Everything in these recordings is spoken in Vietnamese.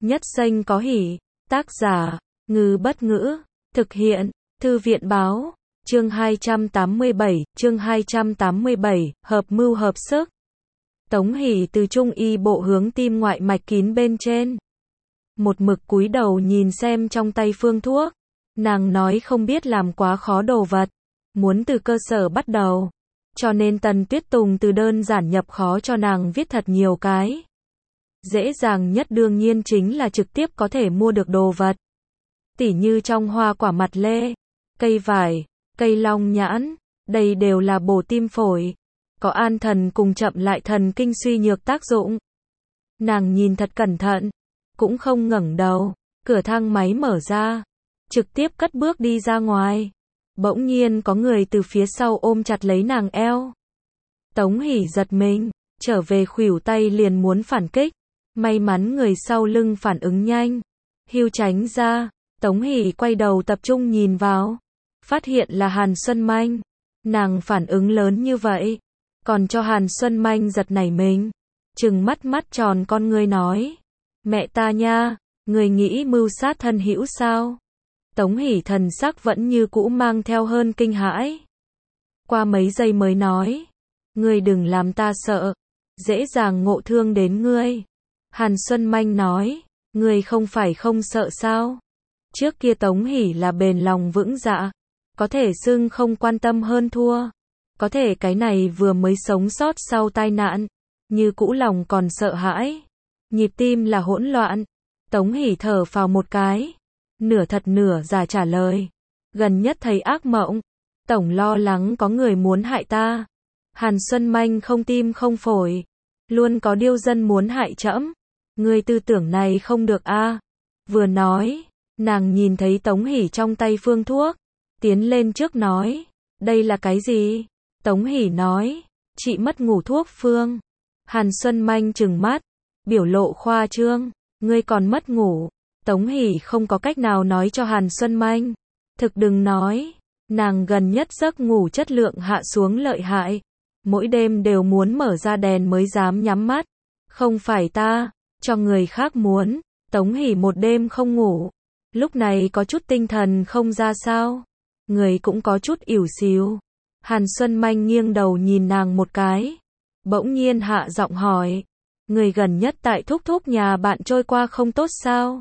Nhất danh có hỷ. Tác giả, Ngư Bất Ngữ. Thực hiện, Thư viện Báo. Chương 287, hợp mưu hợp sức. Tống Hỷ từ trung y bộ hướng tim ngoại mạch kín bên trên. Một mực cúi đầu nhìn xem trong tay phương thuốc. Nàng nói không biết làm quá khó đồ vật. Muốn từ cơ sở bắt đầu. Cho nên Tần Tuyết Tùng từ đơn giản nhập khó cho nàng viết thật nhiều cái. Dễ dàng nhất đương nhiên chính là trực tiếp có thể mua được đồ vật. Tỉ như trong hoa quả mặt lê, cây vải, cây long nhãn, đây đều là bổ tim phổi. Có an thần cùng chậm lại thần kinh suy nhược tác dụng. Nàng nhìn thật cẩn thận, cũng không ngẩng đầu, cửa thang máy mở ra, trực tiếp cất bước đi ra ngoài. Bỗng nhiên có người từ phía sau ôm chặt lấy nàng eo. Tống Hỷ giật mình, trở về khuỷu tay liền muốn phản kích. May mắn người sau lưng phản ứng nhanh, hưu tránh ra. Tống Hỷ quay đầu tập trung nhìn vào, phát hiện là Hàn Xuân Manh. Nàng phản ứng lớn như vậy, còn cho Hàn Xuân Manh giật nảy mình, trừng mắt tròn con ngươi nói: "Mẹ ta nha, người nghĩ mưu sát thân hữu sao?" Tống Hỷ thần sắc vẫn như cũ mang theo hơn kinh hãi. Qua mấy giây mới nói: "Ngươi đừng làm ta sợ, dễ dàng ngộ thương đến ngươi." Hàn Xuân Manh nói: "Ngươi không phải không sợ sao?" Trước kia Tống Hỷ là bền lòng vững dạ, có thể xưng không quan tâm hơn thua. Có thể cái này vừa mới sống sót sau tai nạn, như cũ lòng còn sợ hãi. Nhịp tim là hỗn loạn. Tống Hỷ thở phào một cái, nửa thật nửa giả trả lời: "Gần nhất thấy ác mộng, tổng lo lắng có người muốn hại ta." Hàn Xuân Manh không tim không phổi, luôn có điêu dân muốn hại trẫm. Ngươi tư tưởng này không được a. Vừa nói, nàng nhìn thấy Tống Hỷ trong tay phương thuốc, tiến lên trước nói: "Đây là cái gì?" Tống Hỷ nói: "Chị mất ngủ thuốc phương." Hàn Xuân Manh trừng mắt, biểu lộ khoa trương: "Ngươi còn mất ngủ?" Tống Hỷ không có cách nào nói cho Hàn Xuân Manh. Thực đừng nói, nàng gần nhất giấc ngủ chất lượng hạ xuống lợi hại. Mỗi đêm đều muốn mở ra đèn mới dám nhắm mắt. Không phải ta, cho người khác muốn. Tống Hỷ một đêm không ngủ. Lúc này có chút tinh thần không ra sao. Người cũng có chút ỉu xìu. Hàn Xuân Manh nghiêng đầu nhìn nàng một cái. Bỗng nhiên hạ giọng hỏi: "Người gần nhất tại thúc thúc nhà bạn trôi qua không tốt sao?"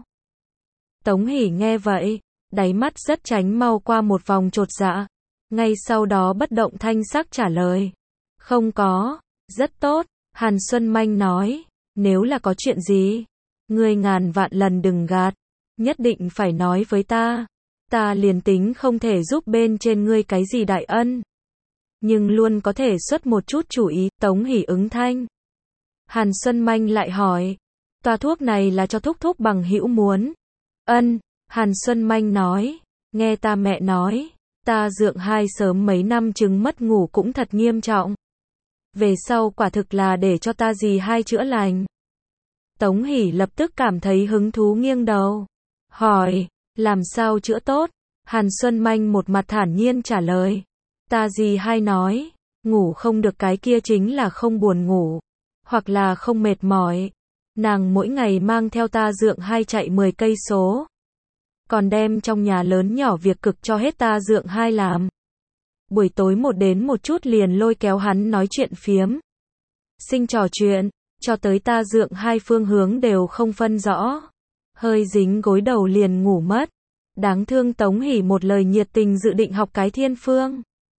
Tống Hỷ nghe vậy, đáy mắt rất tránh mau qua một vòng chột dạ. Ngay sau đó bất động thanh sắc trả lời: "Không có, rất tốt." Hàn Xuân Manh nói: "Nếu là có chuyện gì, ngươi ngàn vạn lần đừng gạt, nhất định phải nói với ta. Ta liền tính không thể giúp bên trên ngươi cái gì đại ân, nhưng luôn có thể xuất một chút chủ ý." Tống Hỷ ứng thanh. Hàn Xuân Manh lại hỏi: "Toa thuốc này là cho thúc thúc bằng hữu muốn?" "Ân." Hàn Xuân Manh nói: "Nghe ta mẹ nói, ta dượng hai sớm mấy năm chứng mất ngủ cũng thật nghiêm trọng. Về sau quả thực là để cho ta dì hai chữa lành." Tống Hỷ lập tức cảm thấy hứng thú nghiêng đầu, hỏi: "Làm sao chữa tốt?" Hàn Xuân Manh một mặt thản nhiên trả lời: "Ta dì hai nói, ngủ không được cái kia chính là không buồn ngủ, hoặc là không mệt mỏi. Nàng mỗi ngày mang theo ta dượng hai chạy 10 cây số, còn đem trong nhà lớn nhỏ việc cực cho hết ta dượng hai làm. Buổi tối một đến một chút liền lôi kéo hắn nói chuyện phiếm, sinh trò chuyện, cho tới ta dượng hai phương hướng đều không phân rõ. Hơi dính gối đầu liền ngủ mất." Đáng thương Tống Hỷ một lời nhiệt tình dự định học cái thiên phương.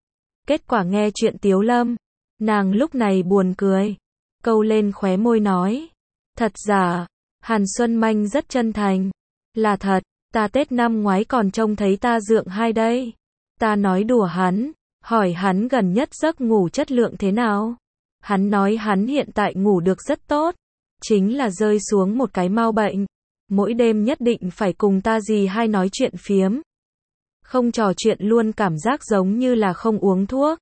Kết quả nghe chuyện Tiếu Lâm, nàng lúc này buồn cười, câu lên khóe môi nói: "Thật giả?" Hàn Xuân Manh rất chân thành: "Là thật, ta Tết năm ngoái còn trông thấy ta dượng hai đây." Ta nói đùa hắn, hỏi hắn gần nhất giấc ngủ chất lượng thế nào. Hắn nói hắn hiện tại ngủ được rất tốt, chính là rơi xuống một cái mau bệnh. Mỗi đêm nhất định phải cùng ta dì hai nói chuyện phiếm. Không trò chuyện luôn cảm giác giống như là không uống thuốc."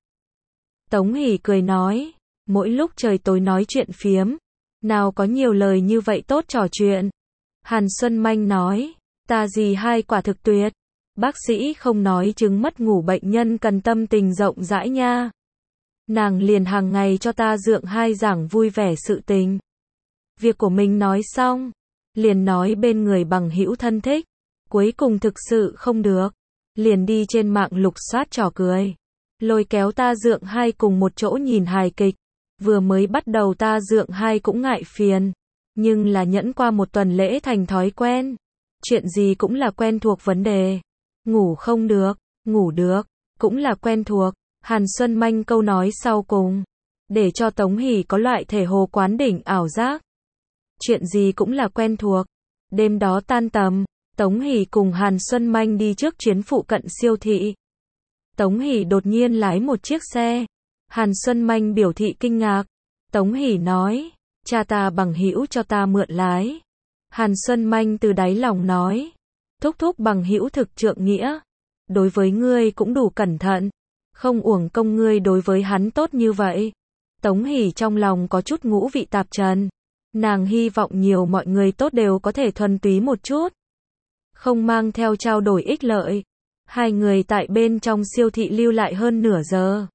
Tống Hỷ cười nói: "Mỗi lúc trời tối nói chuyện phiếm, nào có nhiều lời như vậy tốt trò chuyện." Hàn Xuân Manh nói: "Ta dì hai quả thực tuyệt. Bác sĩ không nói chứng mất ngủ bệnh nhân cần tâm tình rộng rãi nha. Nàng liền hàng ngày cho ta dượng hai giảng vui vẻ sự tình. Việc của mình nói xong, liền nói bên người bằng hữu thân thích, cuối cùng thực sự không được, liền đi trên mạng lục soát trò cười, lôi kéo Ta Dượng Hai cùng một chỗ nhìn hài kịch. Vừa mới bắt đầu Ta Dượng Hai cũng ngại phiền, nhưng là nhẫn qua một tuần lễ thành thói quen. Chuyện gì cũng là quen thuộc vấn đề. Ngủ không được, ngủ được, cũng là quen thuộc. Hàn Xuân Manh câu nói sau cùng, để cho Tống Hỷ có loại thể hồ quán đỉnh ảo giác. Chuyện gì cũng là quen thuộc. Đêm đó tan tầm, Tống Hỷ cùng Hàn Xuân Manh đi trước chuyến phụ cận siêu thị. Tống Hỷ đột nhiên lái một chiếc xe. Hàn Xuân Manh biểu thị kinh ngạc. Tống Hỷ nói, cha ta bằng hữu cho ta mượn lái. Hàn Xuân Manh từ đáy lòng nói, thúc thúc bằng hữu thực trượng nghĩa. Đối với ngươi cũng đủ cẩn thận. Không uổng công ngươi đối với hắn tốt như vậy. Tống Hỷ trong lòng có chút ngũ vị tạp trần. Nàng hy vọng nhiều mọi người tốt đều có thể thuần túy một chút. Không mang theo trao đổi ích lợi. Hai người tại bên trong siêu thị lưu lại hơn nửa giờ.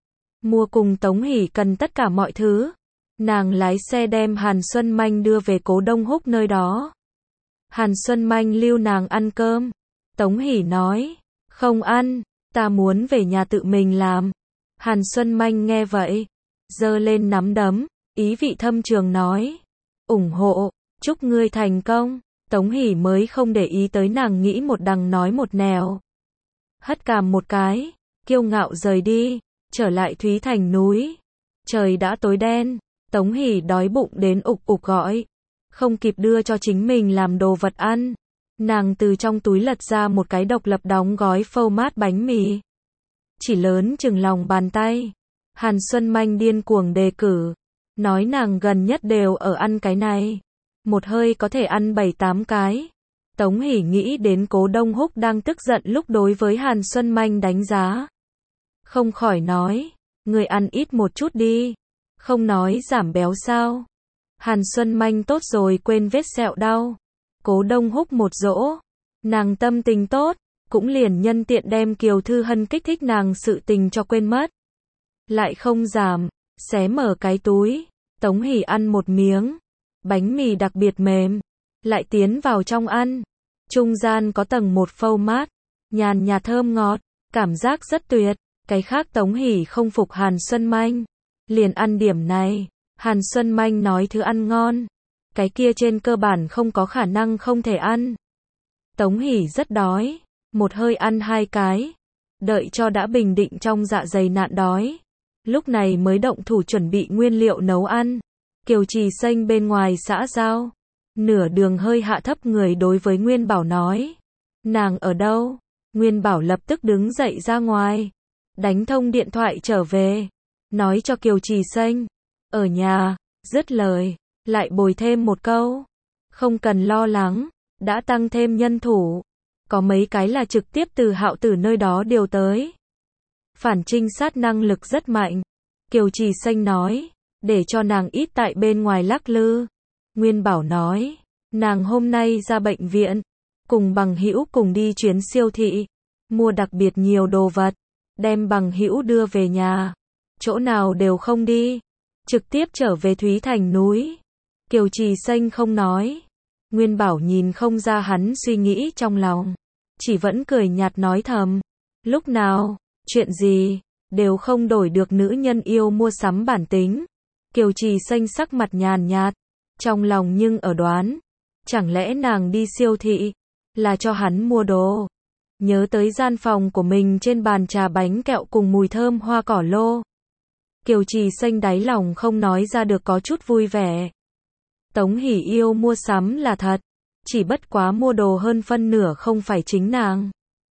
Mua cùng Tống Hỷ cần tất cả mọi thứ. Nàng lái xe đem Hàn Xuân Manh đưa về Cố Đông Húc nơi đó. Hàn Xuân Manh lưu nàng ăn cơm. Tống Hỷ nói, không ăn, ta muốn về nhà tự mình làm. Hàn Xuân Manh nghe vậy, giơ lên nắm đấm, ý vị thâm trường nói, ủng hộ, chúc ngươi thành công. Tống Hỷ mới không để ý tới nàng nghĩ một đằng nói một nẻo. Hất cằm một cái, kiêu ngạo rời đi, trở lại Thúy Thành núi. Trời đã tối đen, Tống Hỷ đói bụng đến ục ục gọi. Không kịp đưa cho chính mình làm đồ vật ăn. Nàng từ trong túi lật ra một cái độc lập đóng gói phô mát bánh mì. Chỉ lớn chừng lòng bàn tay. Hàn Xuân Manh điên cuồng đề cử. Nói nàng gần nhất đều ở ăn cái này. Một hơi có thể ăn 7-8 cái. Tống Hỷ nghĩ đến Cố Đông Húc đang tức giận lúc đối với Hàn Xuân Manh đánh giá. Không khỏi nói, người ăn ít một chút đi. Không nói giảm béo sao. Hàn Xuân Manh tốt rồi quên vết sẹo đau. Cố Đông Húc một dỗ. Nàng tâm tình tốt, cũng liền nhân tiện đem Kiều Thư Hân kích thích nàng sự tình cho quên mất. Lại không giảm, xé mở cái túi. Tống Hỷ ăn một miếng. Bánh mì đặc biệt mềm. Lại tiến vào trong ăn. Trung gian có tầng một phô mát. Nhàn nhạt thơm ngọt. Cảm giác rất tuyệt. Cái khác Tống Hỷ không phục Hàn Xuân Manh. Liền ăn điểm này. Hàn Xuân Manh nói thứ ăn ngon. Cái kia trên cơ bản không có khả năng không thể ăn. Tống Hỷ rất đói. Một hơi ăn 2 cái. Đợi cho đã bình định trong dạ dày nạn đói. Lúc này mới động thủ chuẩn bị nguyên liệu nấu ăn. Kiều Trì Xanh bên ngoài xã giao. Nửa đường hơi hạ thấp người đối với Nguyên Bảo nói. Nàng ở đâu? Nguyên Bảo lập tức đứng dậy ra ngoài. Đánh thông điện thoại trở về. Nói cho Kiều Trì Xanh. Ở nhà. Dứt lời. Lại bồi thêm một câu. Không cần lo lắng. Đã tăng thêm nhân thủ. Có mấy cái là trực tiếp từ Hạo Tử nơi đó điều tới. Phản trinh sát năng lực rất mạnh. Kiều Trì Xanh nói. Để cho nàng ít tại bên ngoài lắc lư. Nguyên Bảo nói. Nàng hôm nay ra bệnh viện. Cùng bằng hữu cùng đi chuyến siêu thị. Mua đặc biệt nhiều đồ vật. Đem bằng hữu đưa về nhà. Chỗ nào đều không đi. Trực tiếp trở về Thúy Thành núi. Kiều Trì Xanh không nói. Nguyên Bảo nhìn không ra hắn suy nghĩ trong lòng. Chỉ vẫn cười nhạt nói thầm. Lúc nào, chuyện gì, đều không đổi được nữ nhân yêu mua sắm bản tính. Kiều Trì Xanh sắc mặt nhàn nhạt. Trong lòng nhưng ở đoán. Chẳng lẽ nàng đi siêu thị, là cho hắn mua đồ. Nhớ tới gian phòng của mình trên bàn trà bánh kẹo cùng mùi thơm hoa cỏ lô. Kiều Trì Xanh đáy lòng không nói ra được có chút vui vẻ. Tống Hỷ yêu mua sắm là thật. Chỉ bất quá mua đồ hơn phân nửa không phải chính nàng.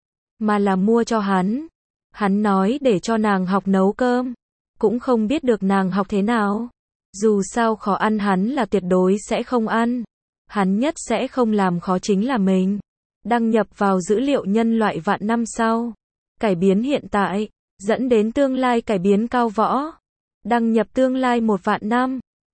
Mà là mua cho hắn. Hắn nói để cho nàng học nấu cơm. Cũng không biết được nàng học thế nào. Dù sao khó ăn hắn là tuyệt đối sẽ không ăn. Hắn nhất sẽ không làm khó chính là mình. Đăng nhập vào dữ liệu nhân loại vạn năm sau. Cải biến hiện tại. Dẫn đến tương lai cải biến cao võ. Đăng nhập tương lai 1 vạn năm.